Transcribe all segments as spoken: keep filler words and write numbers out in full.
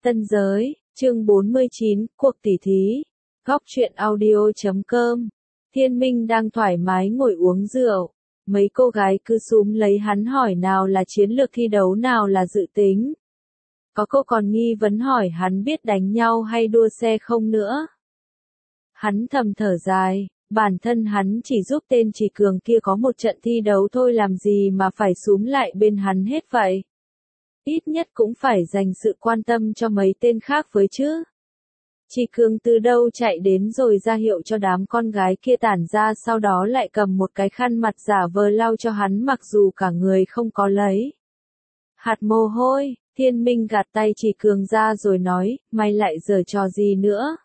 Tân giới, chương bốn mươi chín, cuộc tỉ thí. Góc truyện audio chấm com. Thiên Minh đang thoải mái ngồi uống rượu. Mấy cô gái cứ súm lấy hắn hỏi nào là chiến lược thi đấu nào là dự tính. Có cô còn nghi vấn hỏi hắn biết đánh nhau hay đua xe không nữa. Hắn thầm thở dài, bản thân hắn chỉ giúp tên Trì Cường kia có một trận thi đấu thôi làm gì mà phải súm lại bên hắn hết vậy. Ít nhất cũng phải dành sự quan tâm cho mấy tên khác với chứ. Trì Cường từ đâu chạy đến rồi ra hiệu cho đám con gái kia tản ra, sau đó lại cầm một cái khăn mặt giả vờ lau cho hắn mặc dù cả người không có lấy hạt mồ hôi. Thiên Minh gạt tay Trì Cường ra rồi nói, mày lại giở trò gì nữa?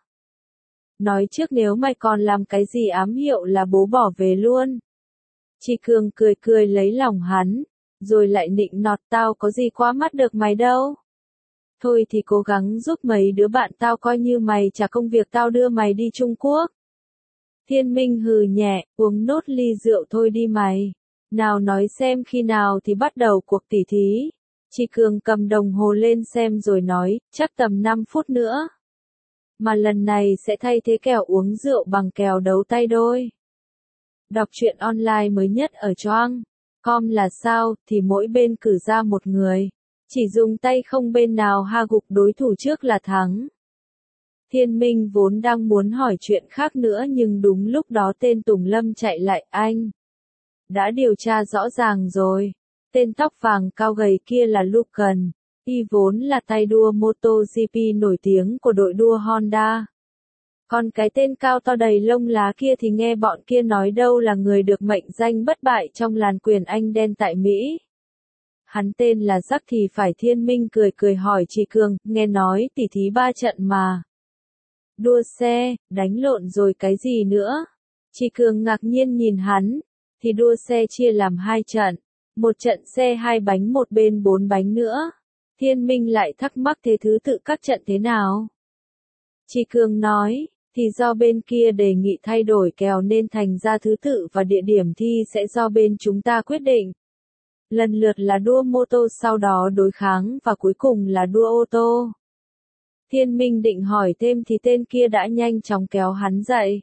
Nói trước nếu mày còn làm cái gì ám hiệu là bố bỏ về luôn. Trì Cường cười cười lấy lòng hắn, rồi lại nịnh nọt, tao có gì quá mắt được mày đâu. Thôi thì cố gắng giúp mấy đứa bạn tao coi như mày trả công việc tao đưa mày đi Trung Quốc. Thiên Minh hừ nhẹ, uống nốt ly rượu thôi đi mày. Nào nói xem khi nào thì bắt đầu cuộc tỉ thí. Trì Cường cầm đồng hồ lên xem rồi nói, chắc tầm năm phút nữa. Mà lần này sẽ thay thế kèo uống rượu bằng kèo đấu tay đôi. Đọc truyện online mới nhất ở choang com là sao, thì mỗi bên cử ra một người. Chỉ dùng tay không bên nào ha gục đối thủ trước là thắng. Thiên Minh vốn đang muốn hỏi chuyện khác nữa nhưng đúng lúc đó tên Tùng Lâm chạy lại, anh. Đã điều tra rõ ràng rồi. Tên tóc vàng cao gầy kia là Lucan. Y vốn là tay đua MotoGP nổi tiếng của đội đua Honda. Còn cái tên cao to đầy lông lá kia thì nghe bọn kia nói đâu là người được mệnh danh bất bại trong làn quyền Anh đen tại Mỹ. Hắn tên là Jack thì phải. Thiên Minh cười cười hỏi Trì Cường, nghe nói tỉ thí ba trận mà. Đua xe, đánh lộn rồi cái gì nữa? Trì Cường ngạc nhiên nhìn hắn, thì đua xe chia làm hai trận. Một trận xe hai bánh một bên bốn bánh nữa. Thiên Minh lại thắc mắc thế thứ tự các trận thế nào? Trì Cường nói, thì do bên kia đề nghị thay đổi kèo nên thành ra thứ tự và địa điểm thi sẽ do bên chúng ta quyết định. Lần lượt là đua mô tô, sau đó đối kháng và cuối cùng là đua ô tô. Thiên Minh định hỏi thêm thì tên kia đã nhanh chóng kéo hắn dậy.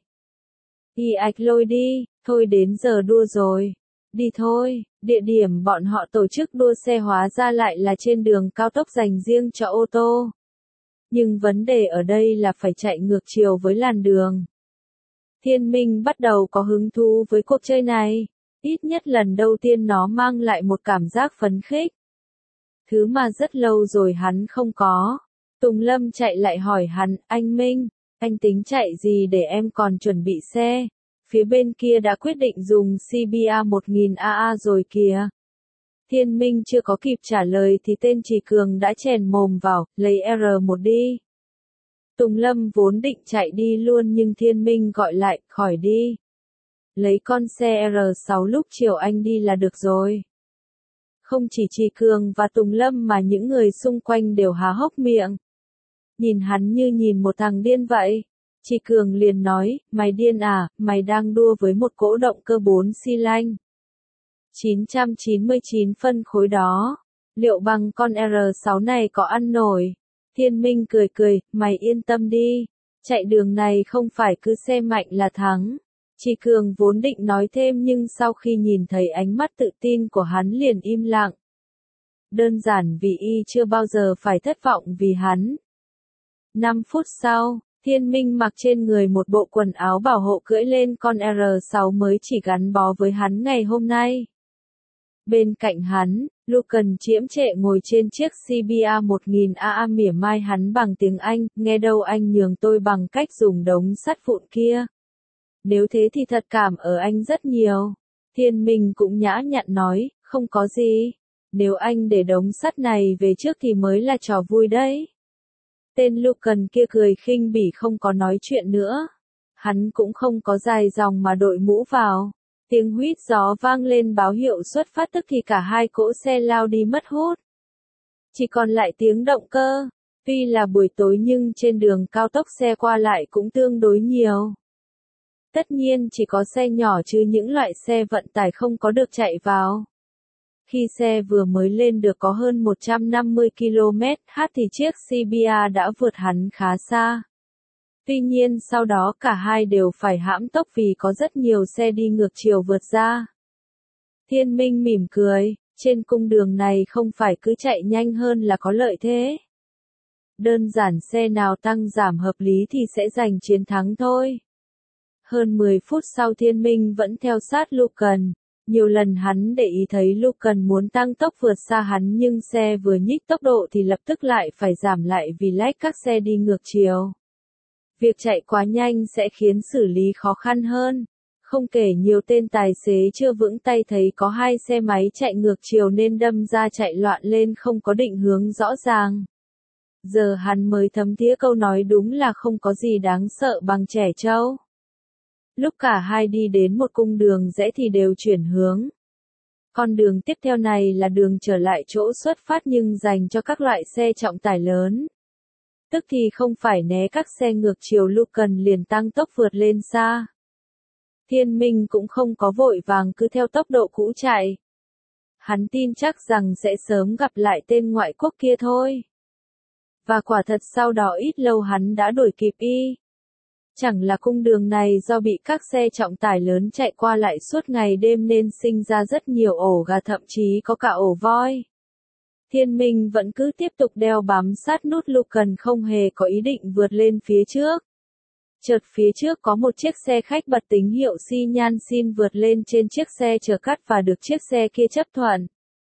Đi ạch lôi đi, thôi đến giờ đua rồi. Đi thôi, địa điểm bọn họ tổ chức đua xe hóa ra lại là trên đường cao tốc dành riêng cho ô tô. Nhưng vấn đề ở đây là phải chạy ngược chiều với làn đường. Thiên Minh bắt đầu có hứng thú với cuộc chơi này. Ít nhất lần đầu tiên nó mang lại một cảm giác phấn khích. Thứ mà rất lâu rồi hắn không có. Tùng Lâm chạy lại hỏi hắn, anh Minh, anh tính chạy gì để em còn chuẩn bị xe? Phía bên kia đã quyết định dùng xê bê a một nghìn a a rồi kìa. Thiên Minh chưa có kịp trả lời thì tên Trì Cường đã chèn mồm vào, lấy R một đi. Tùng Lâm vốn định chạy đi luôn nhưng Thiên Minh gọi lại, khỏi đi. Lấy con xe R sáu lúc chiều anh đi là được rồi. Không chỉ Trì Cường và Tùng Lâm mà những người xung quanh đều há hốc miệng. Nhìn hắn như nhìn một thằng điên vậy. Trì Cường liền nói, mày điên à, mày đang đua với một cỗ động cơ bốn xi lanh. chín trăm chín mươi chín phân khối đó. Liệu bằng con R sáu này có ăn nổi? Thiên Minh cười cười, mày yên tâm đi. Chạy đường này không phải cứ xe mạnh là thắng. Trì Cường vốn định nói thêm nhưng sau khi nhìn thấy ánh mắt tự tin của hắn liền im lặng. Đơn giản vì y chưa bao giờ phải thất vọng vì hắn. năm phút sau, Thiên Minh mặc trên người một bộ quần áo bảo hộ cưỡi lên con R sáu mới chỉ gắn bó với hắn ngày hôm nay. Bên cạnh hắn, Lucan chiếm trệ ngồi trên chiếc xê bê a một nghìn a a mỉa mai hắn bằng tiếng Anh, nghe đâu anh nhường tôi bằng cách dùng đống sắt vụn kia. Nếu thế thì thật cảm ở anh rất nhiều. Thiên Minh cũng nhã nhặn nói, không có gì. Nếu anh để đống sắt này về trước thì mới là trò vui đấy. Tên Lucan kia cười khinh bỉ không có nói chuyện nữa. Hắn cũng không có dài dòng mà đội mũ vào. Tiếng huýt gió vang lên báo hiệu xuất phát tức thì cả hai cỗ xe lao đi mất hút. Chỉ còn lại tiếng động cơ. Tuy là buổi tối nhưng trên đường cao tốc xe qua lại cũng tương đối nhiều. Tất nhiên chỉ có xe nhỏ chứ những loại xe vận tải không có được chạy vào. Khi xe vừa mới lên được có hơn một trăm năm mươi ki lô mét h thì chiếc xê bê a đã vượt hắn khá xa. Tuy nhiên sau đó cả hai đều phải hãm tốc vì có rất nhiều xe đi ngược chiều vượt ra. Thiên Minh mỉm cười, trên cung đường này không phải cứ chạy nhanh hơn là có lợi thế. Đơn giản xe nào tăng giảm hợp lý thì sẽ giành chiến thắng thôi. Hơn mười phút sau Thiên Minh vẫn theo sát Lucan. Nhiều lần hắn để ý thấy Lucan muốn tăng tốc vượt xa hắn nhưng xe vừa nhích tốc độ thì lập tức lại phải giảm lại vì lách các xe đi ngược chiều. Việc chạy quá nhanh sẽ khiến xử lý khó khăn hơn. Không kể nhiều tên tài xế chưa vững tay thấy có hai xe máy chạy ngược chiều nên đâm ra chạy loạn lên không có định hướng rõ ràng. Giờ hắn mới thấm thía câu nói đúng là không có gì đáng sợ bằng trẻ trâu. Lúc cả hai đi đến một cung đường rẽ thì đều chuyển hướng. Con đường tiếp theo này là đường trở lại chỗ xuất phát nhưng dành cho các loại xe trọng tải lớn. Tức thì không phải né các xe ngược chiều Lucan liền tăng tốc vượt lên xa. Thiên Minh cũng không có vội vàng cứ theo tốc độ cũ chạy. Hắn tin chắc rằng sẽ sớm gặp lại tên ngoại quốc kia thôi. Và quả thật sau đó ít lâu hắn đã đuổi kịp y. Chẳng là cung đường này do bị các xe trọng tải lớn chạy qua lại suốt ngày đêm nên sinh ra rất nhiều ổ gà thậm chí có cả ổ voi. Thiên Minh vẫn cứ tiếp tục đeo bám sát nút Lucan không hề có ý định vượt lên phía trước. Chợt phía trước có một chiếc xe khách bật tín hiệu xi nhan xin vượt lên trên chiếc xe chở cát và được chiếc xe kia chấp thuận.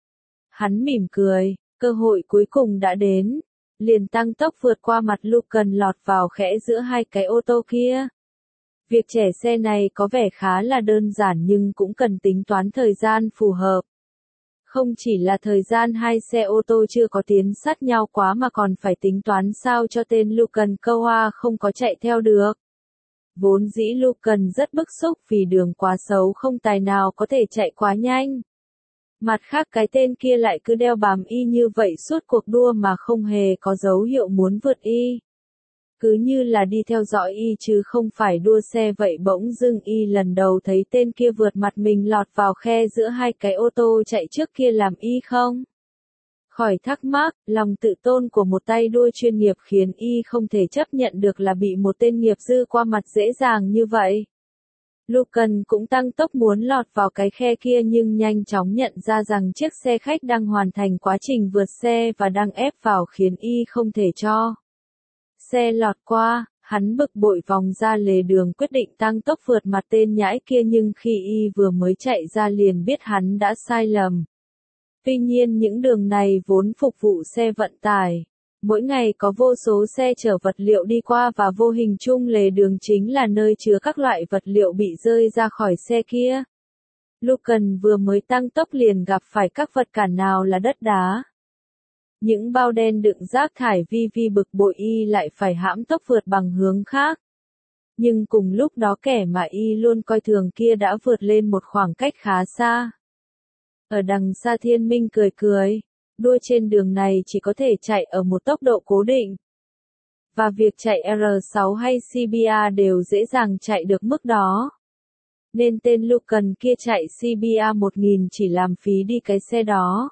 Hắn mỉm cười, cơ hội cuối cùng đã đến. Liền tăng tốc vượt qua mặt Lucan lọt vào khẽ giữa hai cái ô tô kia. Việc chẻ xe này có vẻ khá là đơn giản nhưng cũng cần tính toán thời gian phù hợp. Không chỉ là thời gian hai xe ô tô chưa có tiến sát nhau quá mà còn phải tính toán sao cho tên Lucan câu hoa không có chạy theo được. Vốn dĩ Lucan rất bức xúc vì đường quá xấu không tài nào có thể chạy quá nhanh. Mặt khác cái tên kia lại cứ đeo bám y như vậy suốt cuộc đua mà không hề có dấu hiệu muốn vượt y. Cứ như là đi theo dõi y chứ không phải đua xe vậy bỗng dưng y lần đầu thấy tên kia vượt mặt mình lọt vào khe giữa hai cái ô tô chạy trước kia làm y không? Khỏi thắc mắc, lòng tự tôn của một tay đua chuyên nghiệp khiến y không thể chấp nhận được là bị một tên nghiệp dư qua mặt dễ dàng như vậy. Lucan cũng tăng tốc muốn lọt vào cái khe kia nhưng nhanh chóng nhận ra rằng chiếc xe khách đang hoàn thành quá trình vượt xe và đang ép vào khiến y không thể cho xe lọt qua. Hắn bực bội vòng ra lề đường quyết định tăng tốc vượt mặt tên nhãi kia nhưng khi y vừa mới chạy ra liền biết hắn đã sai lầm. Tuy nhiên những đường này vốn phục vụ xe vận tải. Mỗi ngày có vô số xe chở vật liệu đi qua và vô hình chung lề đường chính là nơi chứa các loại vật liệu bị rơi ra khỏi xe kia. Lucan vừa mới tăng tốc liền gặp phải các vật cản nào là đất đá. Những bao đen đựng rác thải vi vi bực bội y lại phải hãm tốc vượt bằng hướng khác. Nhưng cùng lúc đó kẻ mà y luôn coi thường kia đã vượt lên một khoảng cách khá xa. Ở đằng xa Thiên Minh cười cười. Đua trên đường này chỉ có thể chạy ở một tốc độ cố định. Và việc chạy R sáu hay xê bê a đều dễ dàng chạy được mức đó. Nên tên Lucan kia chạy xê bê a một nghìn chỉ làm phí đi cái xe đó.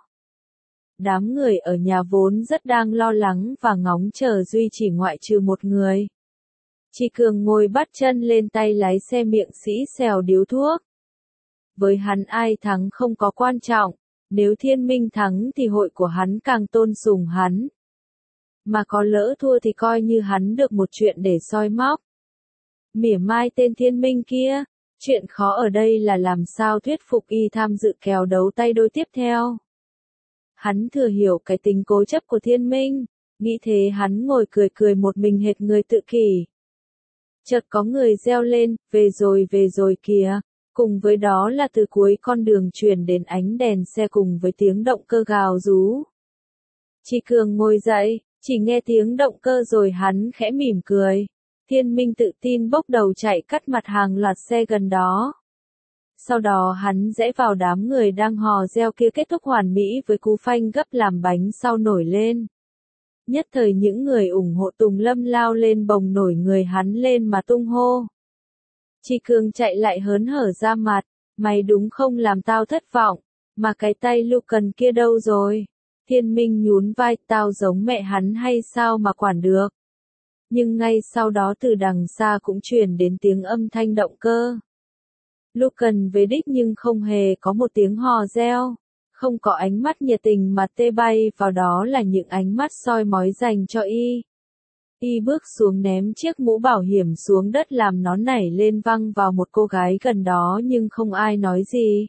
Đám người ở nhà vốn rất đang lo lắng và ngóng chờ duy chỉ ngoại trừ một người. Chị Cường ngồi bắt chân lên tay lái xe miệng sĩ xèo điếu thuốc. Với hắn ai thắng không có quan trọng. Nếu Thiên Minh thắng thì hội của hắn càng tôn sùng hắn. Mà có lỡ thua thì coi như hắn được một chuyện để soi móc. Mỉa mai tên Thiên Minh kia, chuyện khó ở đây là làm sao thuyết phục y tham dự kèo đấu tay đôi tiếp theo. Hắn thừa hiểu cái tính cố chấp của Thiên Minh, nghĩ thế hắn ngồi cười cười một mình hệt người tự kỷ. Chợt có người reo lên, về rồi về rồi kìa. Cùng với đó là từ cuối con đường truyền đến ánh đèn xe cùng với tiếng động cơ gào rú. Chị Cường ngồi dậy, chỉ nghe tiếng động cơ rồi hắn khẽ mỉm cười. Thiên Minh tự tin bốc đầu chạy cắt mặt hàng loạt xe gần đó. Sau đó hắn rẽ vào đám người đang hò reo kia kết thúc hoàn mỹ với cú phanh gấp làm bánh sau nổi lên. Nhất thời những người ủng hộ Tùng Lâm lao lên bồng nổi người hắn lên mà tung hô. Chị Cường chạy lại hớn hở ra mặt, mày đúng không làm tao thất vọng, Mà cái tay Lucan kia đâu rồi? Thiên Minh nhún vai, tao giống mẹ hắn hay sao mà quản được. Nhưng ngay sau đó từ đằng xa cũng truyền đến tiếng âm thanh động cơ. Lucan về đích nhưng không hề có một tiếng hò reo. Không có ánh mắt nhiệt tình mà tê bay vào, đó là những ánh mắt soi mói dành cho y. Y bước xuống ném chiếc mũ bảo hiểm xuống đất làm nó nảy lên văng vào một cô gái gần đó nhưng không ai nói gì.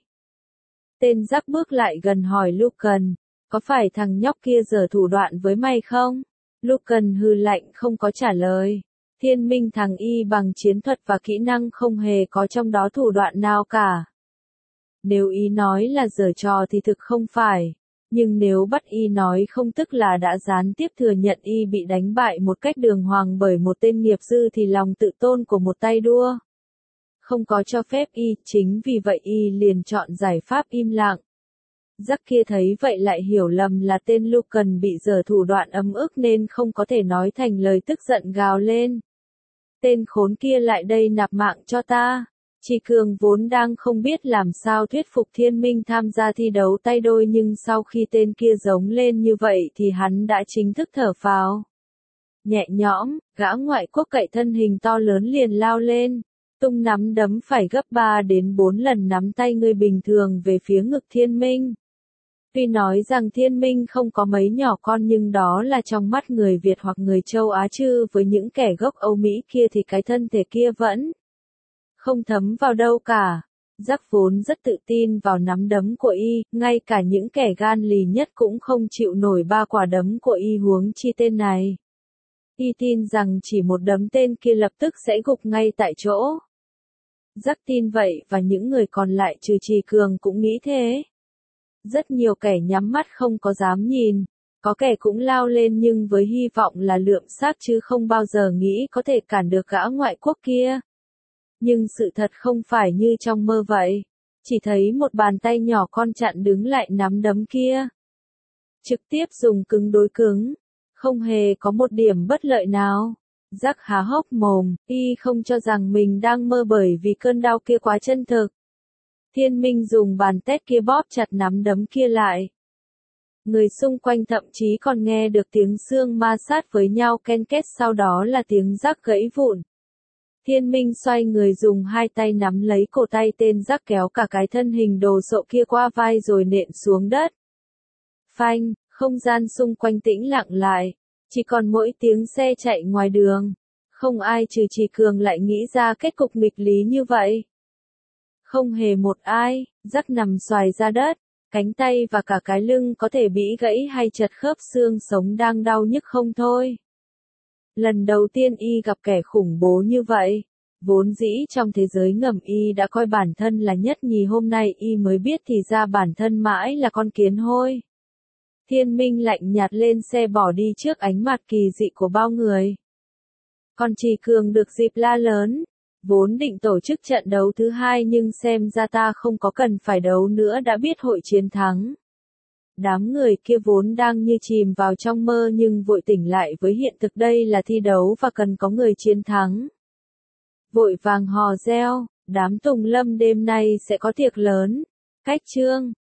Tên Jack bước lại gần hỏi Lucan, có phải thằng nhóc kia giở thủ đoạn với mày không? Lucan hừ lạnh không có trả lời. Thiên Minh thằng y bằng chiến thuật và kỹ năng không hề có trong đó thủ đoạn nào cả. Nếu y nói là giở trò thì thực không phải. Nhưng nếu bắt y nói không tức là đã gián tiếp thừa nhận y bị đánh bại một cách đường hoàng bởi một tên nghiệp dư thì lòng tự tôn của một tay đua không có cho phép y, chính vì vậy y liền chọn giải pháp im lặng. Jack kia thấy vậy lại hiểu lầm là tên Lucan bị giở thủ đoạn ấm ức nên không có thể nói thành lời, tức giận gào lên. Tên khốn kia lại đây nạp mạng cho ta. Tri Cương vốn đang không biết làm sao thuyết phục Thiên Minh tham gia thi đấu tay đôi, nhưng sau khi tên kia giống lên như vậy thì hắn đã chính thức thở phào nhẹ nhõm. Gã ngoại quốc cậy thân hình to lớn liền lao lên, tung nắm đấm phải gấp ba đến bốn lần nắm tay người bình thường về phía ngực Thiên Minh. Tuy nói rằng Thiên Minh không có mấy nhỏ con nhưng đó là trong mắt người Việt hoặc người châu Á, chứ với những kẻ gốc Âu Mỹ kia thì cái thân thể kia vẫn không thấm vào đâu cả. Jack vốn rất tự tin vào nắm đấm của y, ngay cả những kẻ gan lì nhất cũng không chịu nổi ba quả đấm của y, huống chi tên này. Y tin rằng chỉ một đấm tên kia lập tức sẽ gục ngay tại chỗ. Jack tin vậy và những người còn lại trừ Trì Cường cũng nghĩ thế. Rất nhiều kẻ nhắm mắt không có dám nhìn, có kẻ cũng lao lên nhưng với hy vọng là lượm xác chứ không bao giờ nghĩ có thể cản được gã ngoại quốc kia. Nhưng sự thật không phải như trong mơ vậy. Chỉ thấy một bàn tay nhỏ con chặn đứng lại nắm đấm kia. Trực tiếp dùng cứng đối cứng. Không hề có một điểm bất lợi nào. Jack há hốc mồm, y không cho rằng mình đang mơ bởi vì cơn đau kia quá chân thực. Thiên Minh dùng bàn tét kia bóp chặt nắm đấm kia lại. Người xung quanh thậm chí còn nghe được tiếng xương ma sát với nhau ken két, sau đó là tiếng Jack gãy vụn. Thiên Minh xoay người dùng hai tay nắm lấy cổ tay tên Jack, kéo cả cái thân hình đồ sộ kia qua vai rồi nện xuống đất. Phanh, không gian xung quanh tĩnh lặng lại, chỉ còn mỗi tiếng xe chạy ngoài đường. Không ai trừ Trì Cường lại nghĩ ra kết cục nghịch lý như vậy. Không hề một ai. Jack nằm xoài ra đất, cánh tay và cả cái lưng có thể bị gãy hay chật khớp, xương sống đang đau nhức không thôi. Lần đầu tiên y gặp kẻ khủng bố như vậy. Vốn dĩ trong thế giới ngầm y đã coi bản thân là nhất nhì, hôm nay y mới biết thì ra bản thân mãi là con kiến hôi. Thiên Minh lạnh nhạt lên xe bỏ đi trước ánh mặt kỳ dị của bao người. Còn Trì Cường được dịp la lớn. Vốn định tổ chức trận đấu thứ hai nhưng xem ra ta không có cần phải đấu nữa, đã biết hội chiến thắng. Đám người kia vốn đang như chìm vào trong mơ nhưng vội tỉnh lại với hiện thực, đây là thi đấu và cần có người chiến thắng. Vội vàng hò reo, đám tùng lâm đêm nay sẽ có tiệc lớn. Cách chương